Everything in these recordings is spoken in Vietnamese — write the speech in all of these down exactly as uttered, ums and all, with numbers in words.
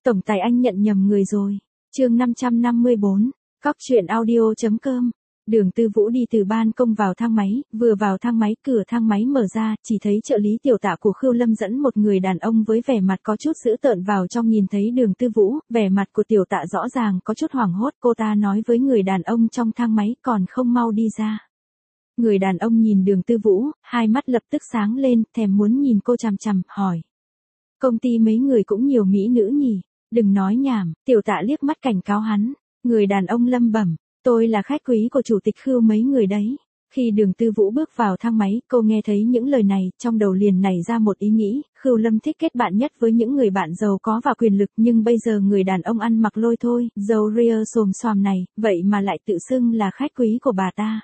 Tổng tài anh nhận nhầm người rồi. Chương năm trăm năm mươi bốn, cóc truyện audio chấm com. Đường Tư Vũ đi từ ban công vào thang máy, vừa vào thang máy, cửa thang máy mở ra, chỉ thấy trợ lý tiểu tạ của Khưu Lâm dẫn một người đàn ông với vẻ mặt có chút dữ tợn vào trong. Nhìn thấy Đường Tư Vũ, vẻ mặt của tiểu tạ rõ ràng có chút hoảng hốt, cô ta nói với người đàn ông trong thang máy, còn không mau đi ra. Người đàn ông nhìn Đường Tư Vũ, hai mắt lập tức sáng lên, thèm muốn nhìn cô chằm chằm, hỏi. Công ty mấy người cũng nhiều mỹ nữ nhỉ, đừng nói nhảm. Tiểu tạ liếc mắt cảnh cáo hắn. Người đàn ông lẩm bẩm. Tôi là khách quý của chủ tịch Khưu mấy người đấy. Khi Đường Tư Vũ bước vào thang máy, cô nghe thấy những lời này, trong đầu liền nảy ra một ý nghĩ, Khưu Lâm thích kết bạn nhất với những người bạn giàu có và quyền lực, nhưng bây giờ người đàn ông ăn mặc lôi thôi, râu ria xồm xoàm này, vậy mà lại tự xưng là khách quý của bà ta.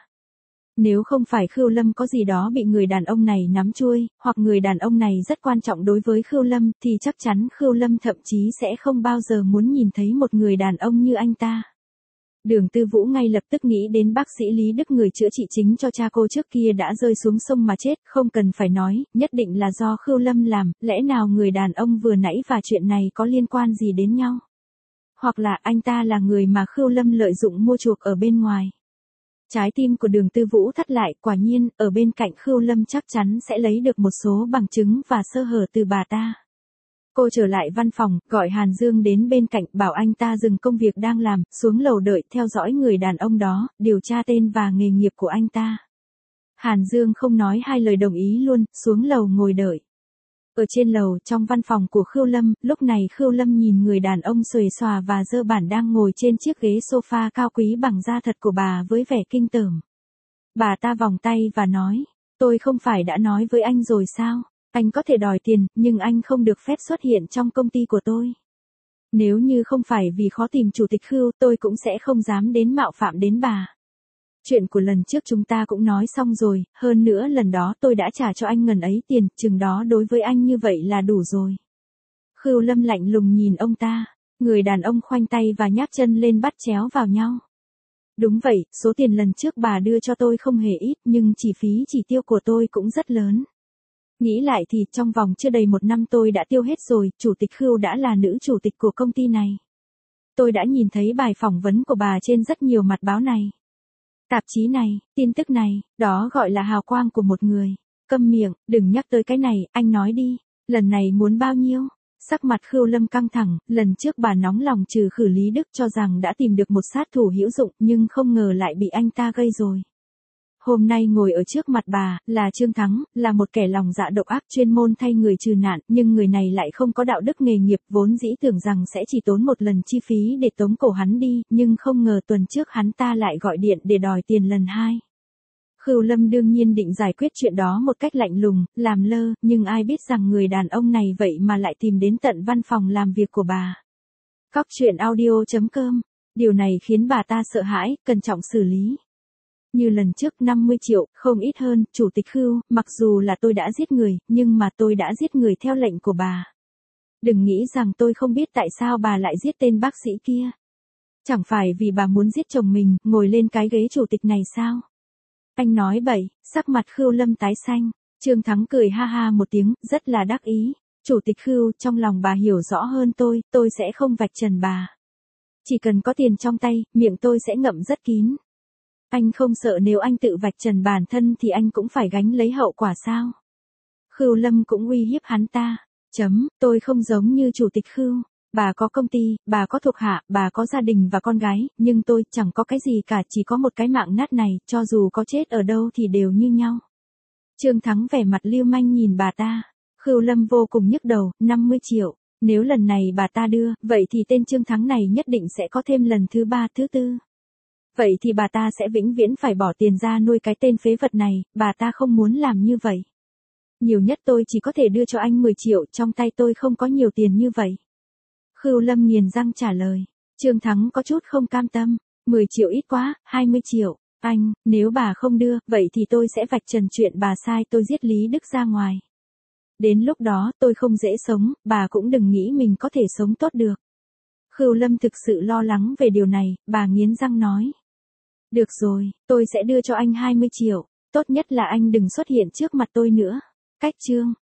Nếu không phải Khưu Lâm có gì đó bị người đàn ông này nắm chuôi, hoặc người đàn ông này rất quan trọng đối với Khưu Lâm, thì chắc chắn Khưu Lâm thậm chí sẽ không bao giờ muốn nhìn thấy một người đàn ông như anh ta. Đường Tư Vũ ngay lập tức nghĩ đến bác sĩ Lý Đức, người chữa trị chính cho cha cô trước kia đã rơi xuống sông mà chết, không cần phải nói, nhất định là do Khưu Lâm làm, lẽ nào người đàn ông vừa nãy và chuyện này có liên quan gì đến nhau? Hoặc là anh ta là người mà Khưu Lâm lợi dụng mua chuộc ở bên ngoài? Trái tim của Đường Tư Vũ thắt lại, quả nhiên, ở bên cạnh Khưu Lâm chắc chắn sẽ lấy được một số bằng chứng và sơ hở từ bà ta. Cô trở lại văn phòng, gọi Hàn Dương đến bên cạnh, bảo anh ta dừng công việc đang làm, xuống lầu đợi, theo dõi người đàn ông đó, điều tra tên và nghề nghiệp của anh ta. Hàn Dương không nói hai lời đồng ý luôn, xuống lầu ngồi đợi. Ở trên lầu, trong văn phòng của Khưu Lâm, lúc này Khưu Lâm nhìn người đàn ông xuề xòa và dơ bản đang ngồi trên chiếc ghế sofa cao quý bằng da thật của bà với vẻ kinh tởm. Bà ta vòng tay và nói, tôi không phải đã nói với anh rồi sao? Anh có thể đòi tiền, nhưng anh không được phép xuất hiện trong công ty của tôi. Nếu như không phải vì khó tìm chủ tịch Khưu, tôi cũng sẽ không dám đến mạo phạm đến bà. Chuyện của lần trước chúng ta cũng nói xong rồi, hơn nữa lần đó tôi đã trả cho anh ngần ấy tiền, chừng đó đối với anh như vậy là đủ rồi. Khưu Lâm lạnh lùng nhìn ông ta, người đàn ông khoanh tay và nhác chân lên bắt chéo vào nhau. Đúng vậy, số tiền lần trước bà đưa cho tôi không hề ít, nhưng chi phí chi tiêu của tôi cũng rất lớn. Nghĩ lại thì trong vòng chưa đầy một năm tôi đã tiêu hết rồi, chủ tịch Khưu đã là nữ chủ tịch của công ty này. Tôi đã nhìn thấy bài phỏng vấn của bà trên rất nhiều mặt báo này. Tạp chí này, tin tức này, đó gọi là hào quang của một người. Câm miệng, đừng nhắc tới cái này, anh nói đi, lần này muốn bao nhiêu? Sắc mặt Khưu Lâm căng thẳng, lần trước bà nóng lòng trừ khử Lý Đức cho rằng đã tìm được một sát thủ hữu dụng, nhưng không ngờ lại bị anh ta gây rồi. Hôm nay ngồi ở trước mặt bà, là Trương Thắng, là một kẻ lòng dạ độc ác chuyên môn thay người trừ nạn, nhưng người này lại không có đạo đức nghề nghiệp, vốn dĩ tưởng rằng sẽ chỉ tốn một lần chi phí để tống cổ hắn đi, nhưng không ngờ tuần trước hắn ta lại gọi điện để đòi tiền lần hai. Khưu Lâm đương nhiên định giải quyết chuyện đó một cách lạnh lùng, làm lơ, nhưng ai biết rằng người đàn ông này vậy mà lại tìm đến tận văn phòng làm việc của bà. Cóc truyện audio chấm com, điều này khiến bà ta sợ hãi, cẩn trọng xử lý. Như lần trước năm mươi triệu, không ít hơn, chủ tịch Khưu, mặc dù là tôi đã giết người, nhưng mà tôi đã giết người theo lệnh của bà. Đừng nghĩ rằng tôi không biết tại sao bà lại giết tên bác sĩ kia. Chẳng phải vì bà muốn giết chồng mình, ngồi lên cái ghế chủ tịch này sao? Anh nói bậy, sắc mặt Khưu Lâm tái xanh. Trương Thắng cười ha ha một tiếng, rất là đắc ý. Chủ tịch Khưu, trong lòng bà hiểu rõ hơn tôi, tôi sẽ không vạch trần bà. Chỉ cần có tiền trong tay, miệng tôi sẽ ngậm rất kín. Anh không sợ nếu anh tự vạch trần bản thân thì anh cũng phải gánh lấy hậu quả sao? Khưu Lâm cũng uy hiếp hắn ta. Chấm, tôi không giống như chủ tịch Khưu. Bà có công ty, bà có thuộc hạ, bà có gia đình và con gái, nhưng tôi chẳng có cái gì cả, chỉ có một cái mạng nát này, cho dù có chết ở đâu thì đều như nhau. Trương Thắng vẻ mặt lưu manh nhìn bà ta. Khưu Lâm vô cùng nhức đầu, năm mươi triệu. Nếu lần này bà ta đưa, vậy thì tên Trương Thắng này nhất định sẽ có thêm lần thứ ba, thứ tư. Vậy thì bà ta sẽ vĩnh viễn phải bỏ tiền ra nuôi cái tên phế vật này, bà ta không muốn làm như vậy. Nhiều nhất tôi chỉ có thể đưa cho anh mười triệu, trong tay tôi không có nhiều tiền như vậy. Khưu Lâm nghiền răng trả lời. Trương Thắng có chút không cam tâm, mười triệu ít quá, hai mươi triệu, anh, nếu bà không đưa, vậy thì tôi sẽ vạch trần chuyện bà sai tôi giết Lý Đức ra ngoài. Đến lúc đó tôi không dễ sống, bà cũng đừng nghĩ mình có thể sống tốt được. Khưu Lâm thực sự lo lắng về điều này, bà nghiến răng nói. Được rồi, tôi sẽ đưa cho anh hai mươi triệu, tốt nhất là anh đừng xuất hiện trước mặt tôi nữa. Cách chương.